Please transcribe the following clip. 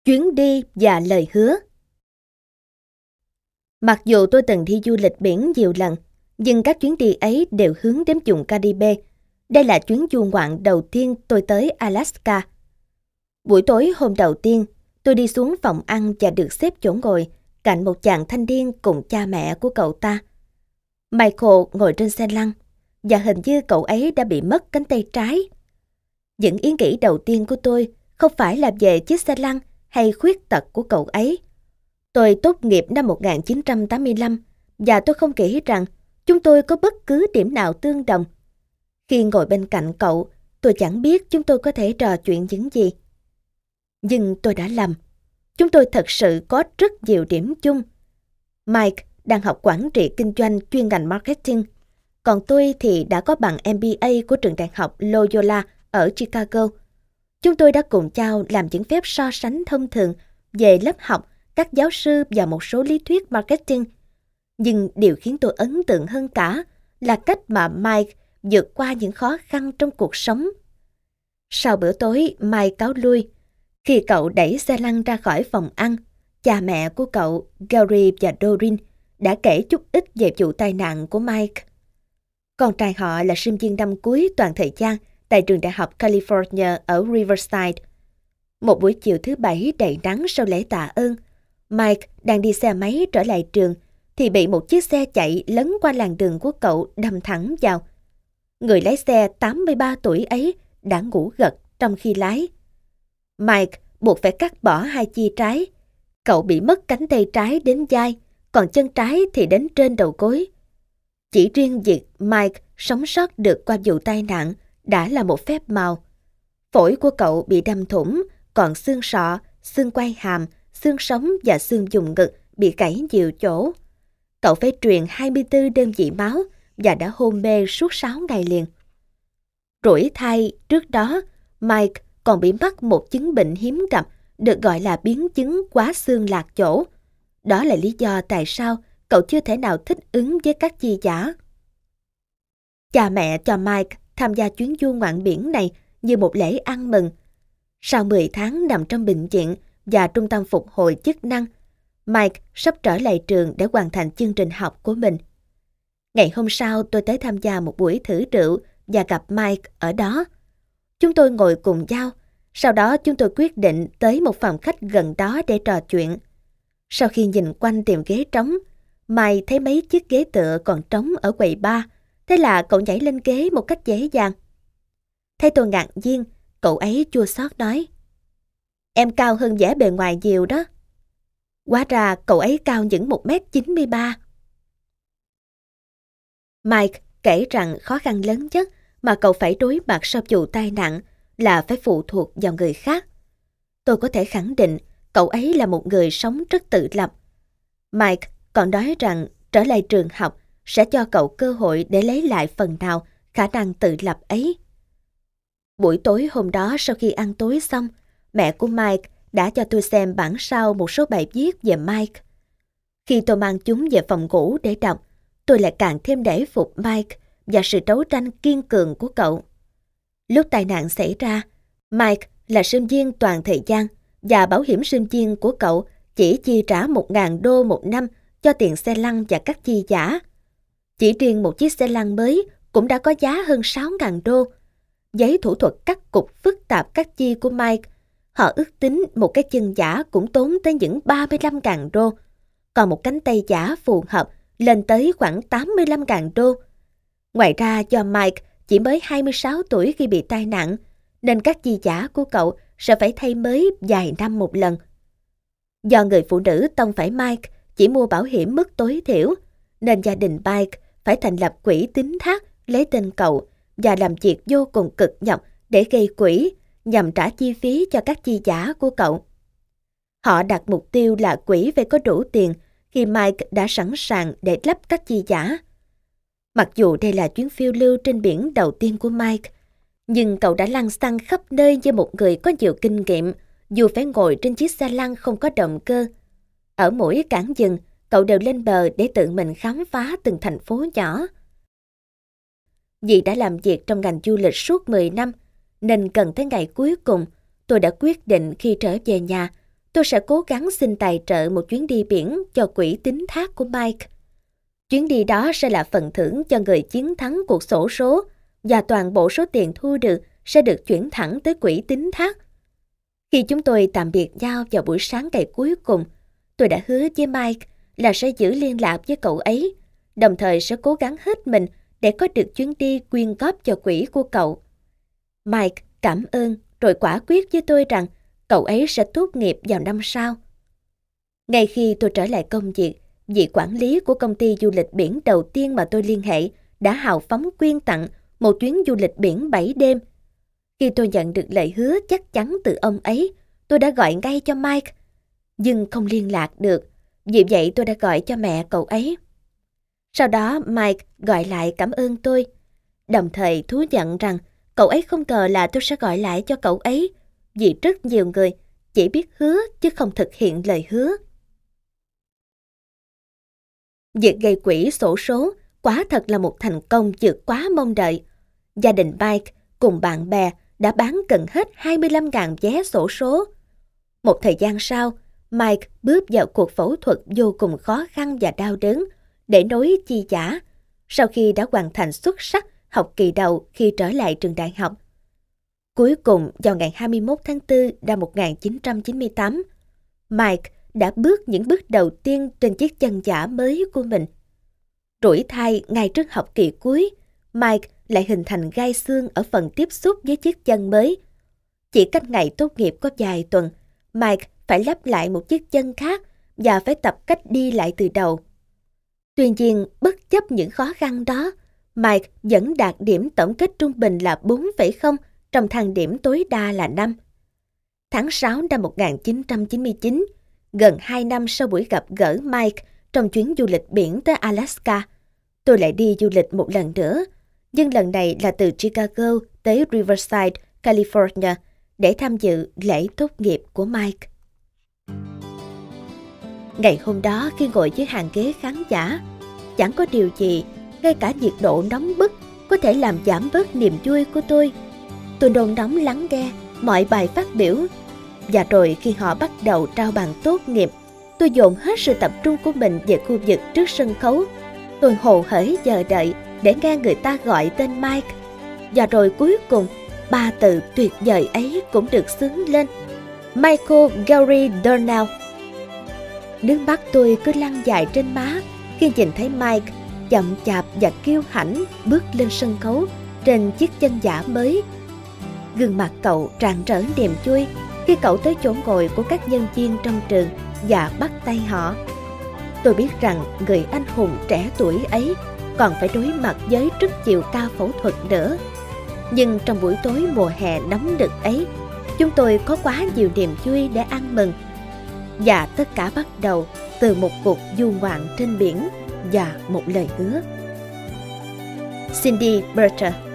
Chuyến đi và lời hứa. Mặc dù tôi từng đi du lịch biển nhiều lần, nhưng các chuyến đi ấy đều hướng đến vùng Caribe. Đây là chuyến du ngoạn đầu tiên tôi tới Alaska. Buổi tối hôm đầu tiên, tôi đi xuống phòng ăn và được xếp chỗ ngồi cạnh một chàng thanh niên cùng cha mẹ của cậu ta. Michael ngồi trên xe lăn, và hình như cậu ấy đã bị mất cánh tay trái. Những ý nghĩ đầu tiên của tôi không phải là về chiếc xe lăn hay khuyết tật của cậu ấy. Tôi tốt nghiệp năm 1985 và tôi không nghĩ rằng chúng tôi có bất cứ điểm nào tương đồng. Khi ngồi bên cạnh cậu, tôi chẳng biết chúng tôi có thể trò chuyện những gì. Nhưng tôi đã lầm. Chúng tôi thật sự có rất nhiều điểm chung. Mike đang học quản trị kinh doanh chuyên ngành marketing, còn tôi thì đã có bằng MBA của trường đại học Loyola ở Chicago. Chúng tôi đã cùng nhau làm những phép so sánh thông thường về lớp học, các giáo sư và một số lý thuyết marketing. Nhưng điều khiến tôi ấn tượng hơn cả là cách mà Mike vượt qua những khó khăn trong cuộc sống. Sau bữa tối, Mike cáo lui. Khi cậu đẩy xe lăn ra khỏi phòng ăn, cha mẹ của cậu, Gary và Doreen, đã kể chút ít về vụ tai nạn của Mike. Con trai họ là sinh viên năm cuối toàn thời gian tại trường đại học California ở Riverside. Một buổi chiều thứ Bảy đầy nắng sau lễ tạ ơn, Mike đang đi xe máy trở lại trường thì bị một chiếc xe chạy lấn qua làn đường của cậu đâm thẳng vào. Người lái xe 83 tuổi ấy đã ngủ gật trong khi lái. Mike buộc phải cắt bỏ hai chi trái. Cậu bị mất cánh tay trái đến vai, còn chân trái thì đến trên đầu gối. Chỉ riêng việc Mike sống sót được qua vụ tai nạn đã là một phép màu. Phổi của cậu bị đâm thủng, còn xương sọ, xương quai hàm, xương sống và xương vùng ngực bị gãy nhiều chỗ. Cậu phải truyền 24 đơn vị máu và đã hôn mê suốt 6 ngày liền. Rủi thay, trước đó, Mike còn bị mắc một chứng bệnh hiếm gặp được gọi là biến chứng quá xương lạc chỗ. Đó là lý do tại sao cậu chưa thể nào thích ứng với các chi giả. Cha mẹ cho Mike tham gia chuyến du ngoạn biển này như một lễ ăn mừng. Sau 10 tháng nằm trong bệnh viện và trung tâm phục hồi chức năng, Mike sắp trở lại trường để hoàn thành chương trình học của mình. Ngày hôm sau tôi tới tham gia một buổi thử rượu và gặp Mike ở đó. Chúng tôi ngồi cùng nhau, sau đó chúng tôi quyết định tới một phòng khách gần đó để trò chuyện. Sau khi nhìn quanh tìm ghế trống, Mike thấy mấy chiếc ghế tựa còn trống ở quầy bar, thế là cậu nhảy lên ghế một cách dễ dàng. Thấy tôi ngạc nhiên, cậu ấy chua xót nói: "Em cao hơn vẻ bề ngoài nhiều đó." Hóa ra cậu ấy cao những 1m93. Mike kể rằng khó khăn lớn nhất mà cậu phải đối mặt sau vụ tai nạn là phải phụ thuộc vào người khác. Tôi có thể khẳng định cậu ấy là một người sống rất tự lập. Mike còn nói rằng trở lại trường học sẽ cho cậu cơ hội để lấy lại phần nào khả năng tự lập ấy. Buổi tối hôm đó sau khi ăn tối xong, mẹ của Mike đã cho tôi xem bản sao một số bài viết về Mike. Khi tôi mang chúng về phòng ngủ để đọc, tôi lại càng thêm nể phục Mike và sự đấu tranh kiên cường của cậu. Lúc tai nạn xảy ra, Mike là sinh viên toàn thời gian và bảo hiểm sinh viên của cậu chỉ chi trả $1.000 một năm cho tiền xe lăn và các chi giả. Chỉ riêng một chiếc xe lăn mới cũng đã có giá hơn $6.000. Giấy thủ thuật cắt cục phức tạp các chi của Mike, họ ước tính một cái chân giả cũng tốn tới những $35.000, còn một cánh tay giả phù hợp lên tới khoảng $85.000. Ngoài ra do Mike chỉ mới 26 tuổi khi bị tai nạn, nên các chi giả của cậu sẽ phải thay mới vài năm một lần. Do người phụ nữ tông phải Mike chỉ mua bảo hiểm mức tối thiểu, nên gia đình Mike phải thành lập quỹ tín thác lấy tên cậu và làm việc vô cùng cực nhọc để gây quỹ nhằm trả chi phí cho các chi giả của cậu. Họ đặt mục tiêu là quỹ phải có đủ tiền khi Mike đã sẵn sàng để lắp các chi giả. Mặc dù đây là chuyến phiêu lưu trên biển đầu tiên của Mike, nhưng cậu đã lăn xăng khắp nơi như một người có nhiều kinh nghiệm, dù phải ngồi trên chiếc xe lăn không có động cơ. Ở mỗi cảng dừng, cậu đều lên bờ để tự mình khám phá từng thành phố nhỏ. Vì đã làm việc trong ngành du lịch suốt 10 năm, nên gần tới ngày cuối cùng, tôi đã quyết định khi trở về nhà, tôi sẽ cố gắng xin tài trợ một chuyến đi biển cho quỹ tín thác của Mike. Chuyến đi đó sẽ là phần thưởng cho người chiến thắng cuộc xổ số và toàn bộ số tiền thu được sẽ được chuyển thẳng tới quỹ tín thác. Khi chúng tôi tạm biệt nhau vào buổi sáng ngày cuối cùng, tôi đã hứa với Mike là sẽ giữ liên lạc với cậu ấy, đồng thời sẽ cố gắng hết mình để có được chuyến đi quyên góp cho quỹ của cậu. Mike cảm ơn rồi quả quyết với tôi rằng cậu ấy sẽ tốt nghiệp vào năm sau. Ngay khi tôi trở lại công việc, vị quản lý của công ty du lịch biển đầu tiên mà tôi liên hệ đã hào phóng quyên tặng một chuyến du lịch biển 7 đêm. Khi tôi nhận được lời hứa chắc chắn từ ông ấy, tôi đã gọi ngay cho Mike, nhưng không liên lạc được, vì vậy tôi đã gọi cho mẹ cậu ấy. Sau đó Mike gọi lại cảm ơn tôi, đồng thời thú nhận rằng cậu ấy không ngờ là tôi sẽ gọi lại cho cậu ấy, vì rất nhiều người chỉ biết hứa chứ không thực hiện lời hứa. Việc gây quỹ xổ số quả thật là một thành công vượt quá mong đợi. Gia đình Mike cùng bạn bè đã bán gần hết 25.000 vé xổ số. Một thời gian sau, Mike bước vào cuộc phẫu thuật vô cùng khó khăn và đau đớn để nối chi giả, sau khi đã hoàn thành xuất sắc học kỳ đầu khi trở lại trường đại học. Cuối cùng, vào ngày 21 tháng 4 năm 1998, Mike đã bước những bước đầu tiên trên chiếc chân giả mới của mình. Rủi thai ngay trước học kỳ cuối, Mike lại hình thành gai xương ở phần tiếp xúc với chiếc chân mới. Chỉ cách ngày tốt nghiệp có vài tuần, Mike phải lắp lại một chiếc chân khác và phải tập cách đi lại từ đầu. Tuy nhiên, bất chấp những khó khăn đó, Mike vẫn đạt điểm tổng kết trung bình là 4,0 trong thang điểm tối đa là 5. Tháng 6 năm 1999, gần 2 năm sau buổi gặp gỡ Mike trong chuyến du lịch biển tới Alaska, tôi lại đi du lịch một lần nữa, nhưng lần này là từ Chicago tới Riverside, California để tham dự lễ tốt nghiệp của Mike. Ngày hôm đó khi ngồi dưới hàng ghế khán giả, chẳng có điều gì, ngay cả nhiệt độ nóng bức có thể làm giảm bớt niềm vui của tôi. Tôi nôn nóng lắng nghe mọi bài phát biểu, và rồi khi họ bắt đầu trao bằng tốt nghiệp, tôi dồn hết sự tập trung của mình về khu vực trước sân khấu. Tôi hồ hởi chờ đợi để nghe người ta gọi tên Mike, và rồi cuối cùng 3 từ tuyệt vời ấy cũng được xướng lên: Michael Gary Darnell. Nước mắt tôi cứ lăn dài trên má khi nhìn thấy Mike chậm chạp và kiêu hãnh bước lên sân khấu trên chiếc chân giả mới. Gương mặt cậu tràn trỡ niềm vui khi cậu tới chỗ ngồi của các nhân viên trong trường và bắt tay họ. Tôi biết rằng người anh hùng trẻ tuổi ấy còn phải đối mặt với rất nhiều ca phẫu thuật nữa. Nhưng trong buổi tối mùa hè nóng nực ấy, chúng tôi có quá nhiều niềm vui để ăn mừng. Và tất cả bắt đầu từ một cuộc du ngoạn trên biển và một lời hứa. Cindy Berger.